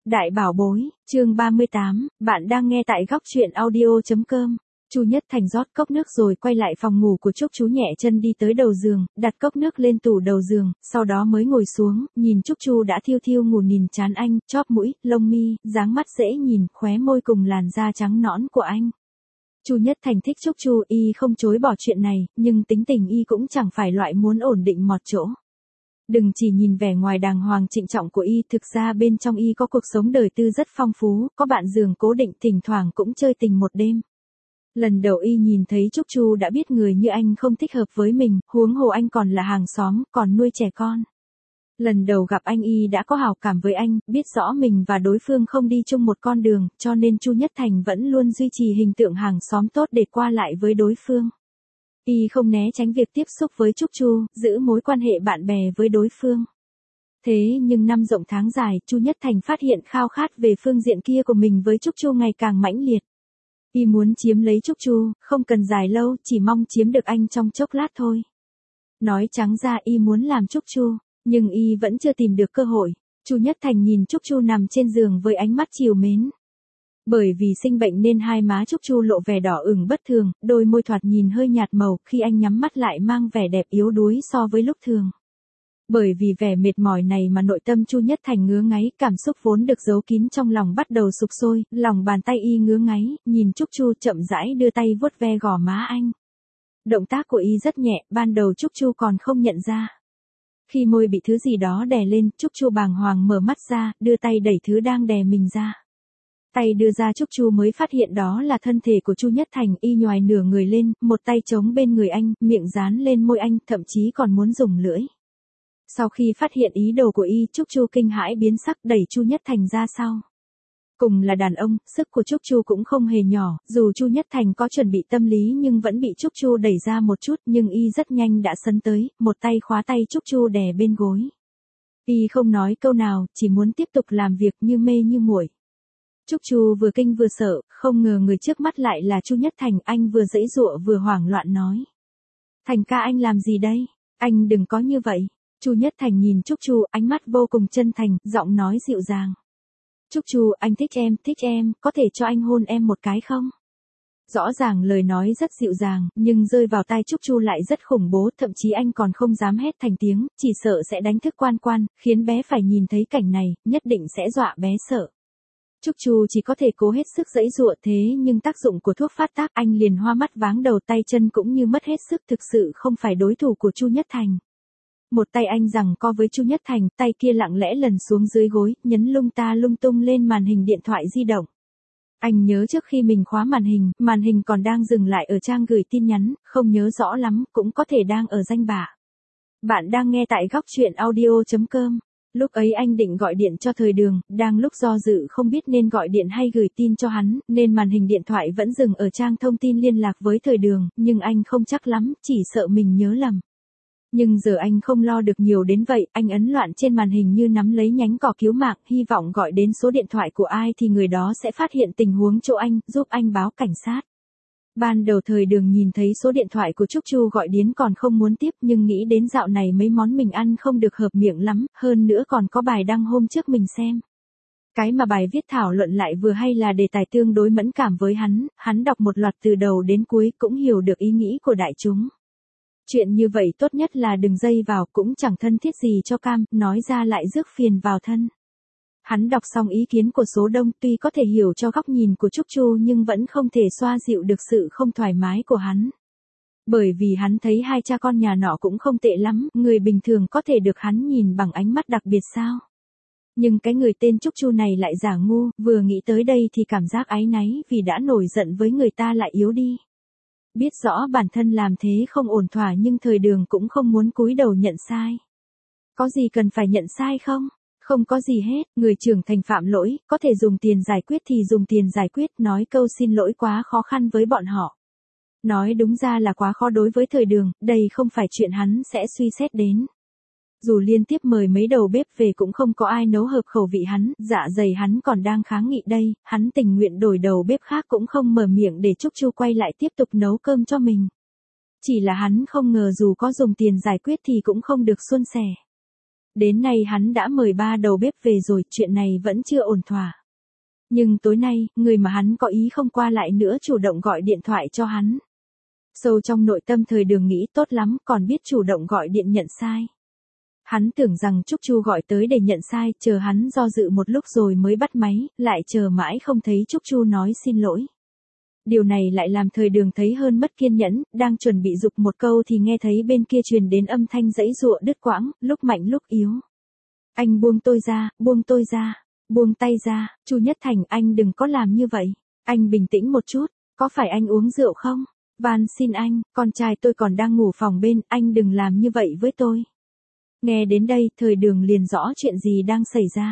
Đại bảo bối, chương 38, bạn đang nghe tại góc truyện audio.com. Chu Nhất Thành rót cốc nước rồi quay lại phòng ngủ của Trúc Chú, nhẹ chân đi tới đầu giường, đặt cốc nước lên tủ đầu giường, sau đó mới ngồi xuống, nhìn Trúc Chu đã thiêu thiêu ngủ nhìn trán anh, chóp mũi, lông mi, dáng mắt dễ nhìn, khóe môi cùng làn da trắng nõn của anh. Chu Nhất Thành thích Trúc Chu, y không chối bỏ chuyện này, nhưng tính tình y cũng chẳng phải loại muốn ổn định một chỗ. Đừng chỉ nhìn vẻ ngoài đàng hoàng trịnh trọng của y, thực ra bên trong y có cuộc sống đời tư rất phong phú, có bạn giường cố định, thỉnh thoảng cũng chơi tình một đêm. Lần đầu y nhìn thấy Trúc Chu đã biết người như anh không thích hợp với mình, huống hồ anh còn là hàng xóm, còn nuôi trẻ con. Lần đầu gặp anh y đã có hảo cảm với anh, biết rõ mình và đối phương không đi chung một con đường, cho nên Chu Nhất Thành vẫn luôn duy trì hình tượng hàng xóm tốt để qua lại với đối phương. Y không né tránh việc tiếp xúc với Trúc Chu, giữ mối quan hệ bạn bè với đối phương. Thế nhưng năm rộng tháng dài, Chu Nhất Thành phát hiện khao khát về phương diện kia của mình với Trúc Chu ngày càng mãnh liệt. Y muốn chiếm lấy Trúc Chu, không cần dài lâu, chỉ mong chiếm được anh trong chốc lát thôi. Nói trắng ra y muốn làm Trúc Chu, nhưng y vẫn chưa tìm được cơ hội. Chu Nhất Thành nhìn Trúc Chu nằm trên giường với ánh mắt trìu mến. Bởi vì sinh bệnh nên hai má Trúc Chu lộ vẻ đỏ ửng bất thường, đôi môi thoạt nhìn hơi nhạt màu, khi anh nhắm mắt lại mang vẻ đẹp yếu đuối so với lúc thường. Bởi vì vẻ mệt mỏi này mà nội tâm Chu Nhất Thành ngứa ngáy, cảm xúc vốn được giấu kín trong lòng bắt đầu sục sôi, lòng bàn tay y ngứa ngáy, nhìn Trúc Chu chậm rãi đưa tay vuốt ve gò má anh. Động tác của y rất nhẹ, ban đầu Trúc Chu còn không nhận ra. Khi môi bị thứ gì đó đè lên, Trúc Chu bàng hoàng mở mắt ra, đưa tay đẩy thứ đang đè mình ra. Tay đưa ra Trúc Chu mới phát hiện đó là thân thể của Chu Nhất Thành, y nhoài nửa người lên, một tay chống bên người anh, miệng dán lên môi anh, thậm chí còn muốn dùng lưỡi. Sau khi phát hiện ý đồ của y, Trúc Chu kinh hãi biến sắc, đẩy Chu Nhất Thành ra sau. Cùng là đàn ông, sức của Trúc Chu cũng không hề nhỏ, dù Chu Nhất Thành có chuẩn bị tâm lý nhưng vẫn bị Trúc Chu đẩy ra một chút, nhưng y rất nhanh đã sấn tới, một tay khóa tay Trúc Chu đè bên gối. Y không nói câu nào, chỉ muốn tiếp tục làm việc như mê như muội. Trúc Chu vừa kinh vừa sợ, không ngờ người trước mắt lại là Chu Nhất Thành, anh vừa giãy giụa vừa hoảng loạn nói. Thành ca, anh làm gì đây? Anh đừng có như vậy. Chu Nhất Thành nhìn Trúc Chu, ánh mắt vô cùng chân thành, giọng nói dịu dàng. Trúc Chu, anh thích em, có thể cho anh hôn em một cái không? Rõ ràng lời nói rất dịu dàng, nhưng rơi vào tai Trúc Chu lại rất khủng bố, thậm chí anh còn không dám hét thành tiếng, chỉ sợ sẽ đánh thức Quan Quan, khiến bé phải nhìn thấy cảnh này, nhất định sẽ dọa bé sợ. Trúc Chu chỉ có thể cố hết sức giãy giụa, thế nhưng tác dụng của thuốc phát tác, anh liền hoa mắt váng đầu, tay chân cũng như mất hết sức, thực sự không phải đối thủ của Chu Nhất Thành. Một tay anh giằng co với Chu Nhất Thành, tay kia lặng lẽ lần xuống dưới gối, nhấn lung ta lung tung lên màn hình điện thoại di động. Anh nhớ trước khi mình khóa màn hình còn đang dừng lại ở trang gửi tin nhắn, không nhớ rõ lắm, cũng có thể đang ở danh bạ. Bạn đang nghe tại góc truyện audio.com. Lúc ấy anh định gọi điện cho Thời Đường, đang lúc do dự không biết nên gọi điện hay gửi tin cho hắn, nên màn hình điện thoại vẫn dừng ở trang thông tin liên lạc với Thời Đường, nhưng anh không chắc lắm, chỉ sợ mình nhớ lầm. Nhưng giờ anh không lo được nhiều đến vậy, anh ấn loạn trên màn hình như nắm lấy nhánh cỏ cứu mạng, hy vọng gọi đến số điện thoại của ai thì người đó sẽ phát hiện tình huống chỗ anh, giúp anh báo cảnh sát. Ban đầu Thời Đường nhìn thấy số điện thoại của Trúc Chu gọi đến còn không muốn tiếp, nhưng nghĩ đến dạo này mấy món mình ăn không được hợp miệng lắm, hơn nữa còn có bài đăng hôm trước mình xem. Cái mà bài viết thảo luận lại vừa hay là đề tài tương đối mẫn cảm với hắn đọc một loạt từ đầu đến cuối cũng hiểu được ý nghĩ của đại chúng. Chuyện như vậy tốt nhất là đừng dây vào, cũng chẳng thân thiết gì cho cam, nói ra lại rước phiền vào thân. Hắn đọc xong ý kiến của số đông, tuy có thể hiểu cho góc nhìn của Trúc Chu nhưng vẫn không thể xoa dịu được sự không thoải mái của hắn. Bởi vì hắn thấy hai cha con nhà nọ cũng không tệ lắm, người bình thường có thể được hắn nhìn bằng ánh mắt đặc biệt sao. Nhưng cái người tên Trúc Chu này lại giả ngu, vừa nghĩ tới đây thì cảm giác áy náy vì đã nổi giận với người ta lại yếu đi. Biết rõ bản thân làm thế không ổn thỏa nhưng Thời Đường cũng không muốn cúi đầu nhận sai. Có gì cần phải nhận sai không? Không có gì hết, người trưởng thành phạm lỗi, có thể dùng tiền giải quyết thì dùng tiền giải quyết, nói câu xin lỗi quá khó khăn với bọn họ. Nói đúng ra là quá khó đối với Thời Đường, đây không phải chuyện hắn sẽ suy xét đến. Dù liên tiếp mời mấy đầu bếp về cũng không có ai nấu hợp khẩu vị hắn, dạ dày hắn còn đang kháng nghị đây, hắn tình nguyện đổi đầu bếp khác cũng không mở miệng để Trúc Chu quay lại tiếp tục nấu cơm cho mình. Chỉ là hắn không ngờ dù có dùng tiền giải quyết thì cũng không được suôn sẻ. Đến nay hắn đã mời 3 đầu bếp về rồi, chuyện này vẫn chưa ổn thỏa. Nhưng tối nay, người mà hắn có ý không qua lại nữa chủ động gọi điện thoại cho hắn. Sâu trong nội tâm Thời Đường nghĩ tốt lắm, còn biết chủ động gọi điện nhận sai. Hắn tưởng rằng Trúc Chu gọi tới để nhận sai, chờ hắn do dự một lúc rồi mới bắt máy, lại chờ mãi không thấy Trúc Chu nói xin lỗi. Điều này lại làm Thời Đường thấy hơn mất kiên nhẫn, đang chuẩn bị giục một câu thì nghe thấy bên kia truyền đến âm thanh giãy giụa đứt quãng, lúc mạnh lúc yếu. Anh buông tôi ra, buông tôi ra, buông tay ra, Chu Nhất Thành, anh đừng có làm như vậy. Anh bình tĩnh một chút, có phải anh uống rượu không? Van xin anh, con trai tôi còn đang ngủ phòng bên, anh đừng làm như vậy với tôi. Nghe đến đây, Thời Đường liền rõ chuyện gì đang xảy ra.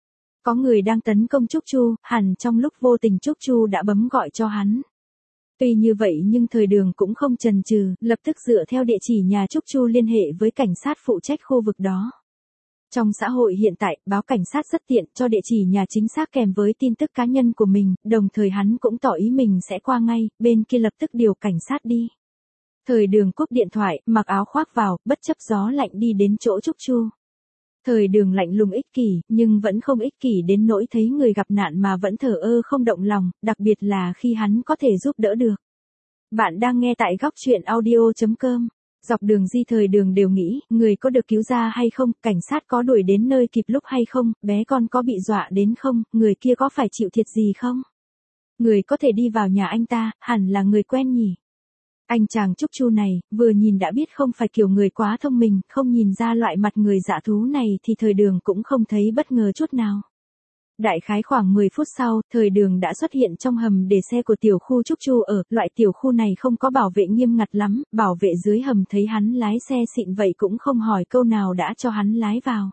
Có người đang tấn công Trúc Chu, hẳn trong lúc vô tình Trúc Chu đã bấm gọi cho hắn. Tuy như vậy nhưng Thời Đường cũng không chần chừ, lập tức dựa theo địa chỉ nhà Trúc Chu liên hệ với cảnh sát phụ trách khu vực đó. Trong xã hội hiện tại, báo cảnh sát rất tiện, cho địa chỉ nhà chính xác kèm với tin tức cá nhân của mình, đồng thời hắn cũng tỏ ý mình sẽ qua ngay, bên kia lập tức điều cảnh sát đi. Thời Đường cúp điện thoại, mặc áo khoác vào, bất chấp gió lạnh đi đến chỗ Trúc Chu. Thời Đường lạnh lùng ích kỷ, nhưng vẫn không ích kỷ đến nỗi thấy người gặp nạn mà vẫn thờ ơ không động lòng, đặc biệt là khi hắn có thể giúp đỡ được. Bạn đang nghe tại góc truyện audio.com. Dọc đường di Thời Đường đều nghĩ, người có được cứu ra hay không, cảnh sát có đuổi đến nơi kịp lúc hay không, bé con có bị dọa đến không, người kia có phải chịu thiệt gì không? Người có thể đi vào nhà anh ta, hẳn là người quen nhỉ? Anh chàng Trúc Chu này, vừa nhìn đã biết không phải kiểu người quá thông minh, không nhìn ra loại mặt người dã thú này thì Thời Đường cũng không thấy bất ngờ chút nào. Đại khái khoảng 10 phút sau, Thời Đường đã xuất hiện trong hầm để xe của tiểu khu Trúc Chu ở, loại tiểu khu này không có bảo vệ nghiêm ngặt lắm, bảo vệ dưới hầm thấy hắn lái xe xịn vậy cũng không hỏi câu nào đã cho hắn lái vào.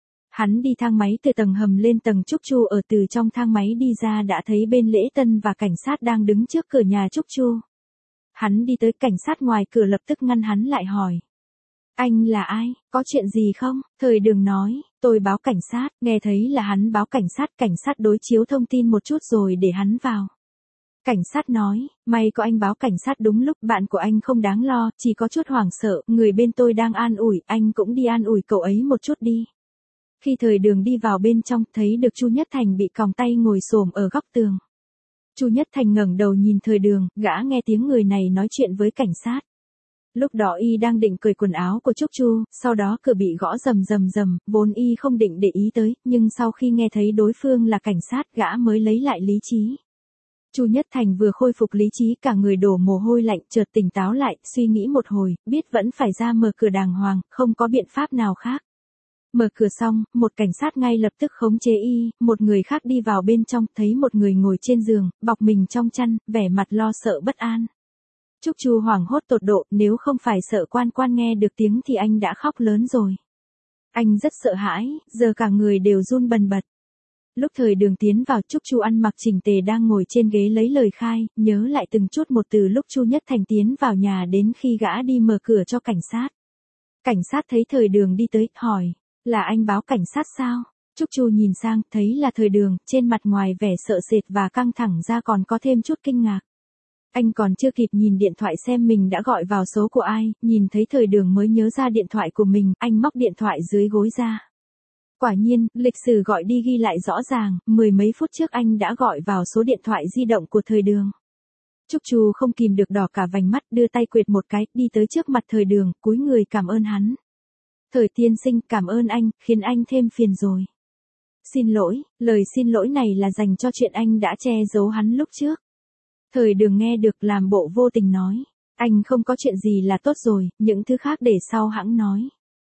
Hắn đi thang máy từ tầng hầm lên tầng Trúc Chu ở, từ trong thang máy đi ra đã thấy bên lễ tân và cảnh sát đang đứng trước cửa nhà Trúc Chu. Hắn đi tới, cảnh sát ngoài cửa lập tức ngăn hắn lại hỏi. Anh là ai, có chuyện gì không? Thời Đường nói, tôi báo cảnh sát, nghe thấy là hắn báo cảnh sát đối chiếu thông tin một chút rồi để hắn vào. Cảnh sát nói, may có anh báo cảnh sát đúng lúc, bạn của anh không đáng lo, chỉ có chút hoảng sợ, người bên tôi đang an ủi, anh cũng đi an ủi cậu ấy một chút đi. Khi Thời Đường đi vào bên trong, thấy được Chu Nhất Thành bị còng tay ngồi xổm ở góc tường. Chu Nhất Thành ngẩng đầu nhìn Thời Đường, gã nghe tiếng người này nói chuyện với cảnh sát. Lúc đó y đang định cởi quần áo của Trúc Chu, sau đó cửa bị gõ rầm rầm rầm, vốn y không định để ý tới, nhưng sau khi nghe thấy đối phương là cảnh sát, gã mới lấy lại lý trí. Chu Nhất Thành vừa khôi phục lý trí, cả người đổ mồ hôi lạnh, chợt tỉnh táo lại, suy nghĩ một hồi, biết vẫn phải ra mở cửa đàng hoàng, không có biện pháp nào khác. Mở cửa xong, một cảnh sát ngay lập tức khống chế y, một người khác đi vào bên trong, thấy một người ngồi trên giường, bọc mình trong chăn, vẻ mặt lo sợ bất an. Trúc Chu hoảng hốt tột độ, nếu không phải sợ quan quan nghe được tiếng thì anh đã khóc lớn rồi. Anh rất sợ hãi, giờ cả người đều run bần bật. Lúc Thời Đường tiến vào, Trúc Chu ăn mặc chỉnh tề đang ngồi trên ghế lấy lời khai, nhớ lại từng chút một từ lúc Chu Nhất Thành tiến vào nhà đến khi gã đi mở cửa cho cảnh sát. Cảnh sát thấy Thời Đường đi tới, hỏi, là anh báo cảnh sát sao? Trúc Chu nhìn sang, thấy là Thời Đường, trên mặt ngoài vẻ sợ sệt và căng thẳng ra còn có thêm chút kinh ngạc. Anh còn chưa kịp nhìn điện thoại xem mình đã gọi vào số của ai, nhìn thấy Thời Đường mới nhớ ra điện thoại của mình, anh móc điện thoại dưới gối ra. Quả nhiên, lịch sử gọi đi ghi lại rõ ràng, 10 mấy phút trước anh đã gọi vào số điện thoại di động của Thời Đường. Trúc Chu không kìm được đỏ cả vành mắt, đưa tay quệt một cái, đi tới trước mặt Thời Đường, cúi người cảm ơn hắn. Thời tiên sinh, cảm ơn anh, khiến anh thêm phiền rồi. Xin lỗi, lời xin lỗi này là dành cho chuyện anh đã che giấu hắn lúc trước. Thời Đường nghe được làm bộ vô tình nói. Anh không có chuyện gì là tốt rồi, những thứ khác để sau hãng nói.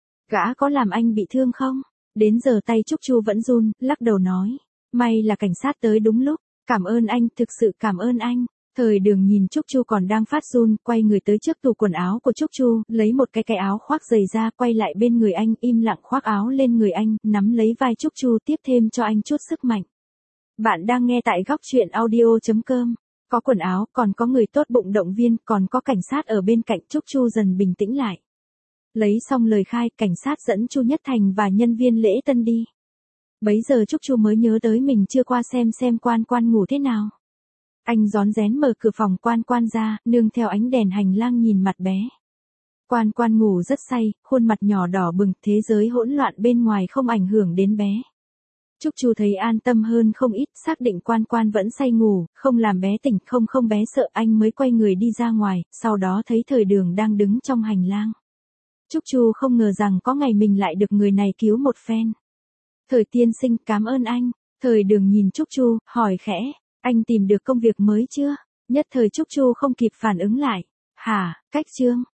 Gã có làm anh bị thương không? Đến giờ tay Trúc Chu vẫn run, lắc đầu nói. May là cảnh sát tới đúng lúc, cảm ơn anh, thực sự cảm ơn anh. Thời Đường nhìn Trúc Chu còn đang phát run, quay người tới trước tủ quần áo của Trúc Chu, lấy một cái áo khoác dày ra, quay lại bên người anh, im lặng khoác áo lên người anh, nắm lấy vai Trúc Chu tiếp thêm cho anh chút sức mạnh. Bạn đang nghe tại góc truyện audio.com. Có quần áo, còn có người tốt bụng động viên, còn có cảnh sát ở bên cạnh. Trúc Chu dần bình tĩnh lại. Lấy xong lời khai, cảnh sát dẫn Chu Nhất Thành và nhân viên lễ tân đi. Bấy giờ Trúc Chu mới nhớ tới mình chưa qua xem quan quan ngủ thế nào. Anh rón rén mở cửa phòng quan quan ra, nương theo ánh đèn hành lang nhìn mặt bé. Quan Quan ngủ rất say, khuôn mặt nhỏ đỏ bừng, thế giới hỗn loạn bên ngoài không ảnh hưởng đến bé. Trúc Chu thấy an tâm hơn không ít, xác định Quan Quan vẫn say ngủ, không làm bé tỉnh, không bé sợ, anh mới quay người đi ra ngoài, sau đó thấy Thời Đường đang đứng trong hành lang. Trúc Chu không ngờ rằng có ngày mình lại được người này cứu một phen. Thời tiên sinh, cảm ơn anh. Thời Đường nhìn Trúc Chu, hỏi khẽ, anh tìm được công việc mới chưa? Nhất thời Trúc Chu không kịp phản ứng lại. Hả, cách Trương?